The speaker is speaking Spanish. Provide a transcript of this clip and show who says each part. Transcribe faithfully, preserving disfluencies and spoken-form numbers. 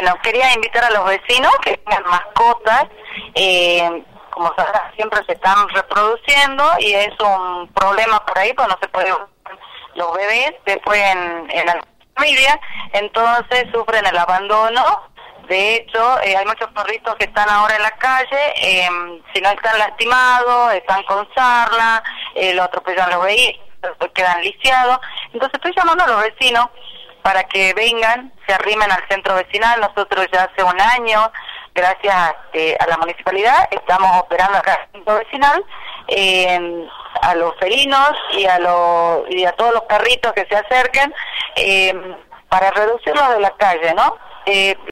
Speaker 1: Bueno, quería invitar a los vecinos que tengan mascotas, eh, como sabrán, siempre se están reproduciendo y es un problema por ahí, pues no se puede los bebés después en, en la familia, entonces sufren el abandono. De hecho, eh, hay muchos perritos que están ahora en la calle, eh, si no están lastimados, están con sarna, eh, lo atropellan los vehículos, quedan lisiados. Entonces estoy llamando a los vecinos para que vengan, se arrimen al centro vecinal. Nosotros ya hace un año, gracias eh, a la municipalidad, estamos operando acá en el centro vecinal, eh, a los felinos y a, los, y a todos los perritos que se acerquen, eh, para reducirlos de la calle, ¿no? Eh,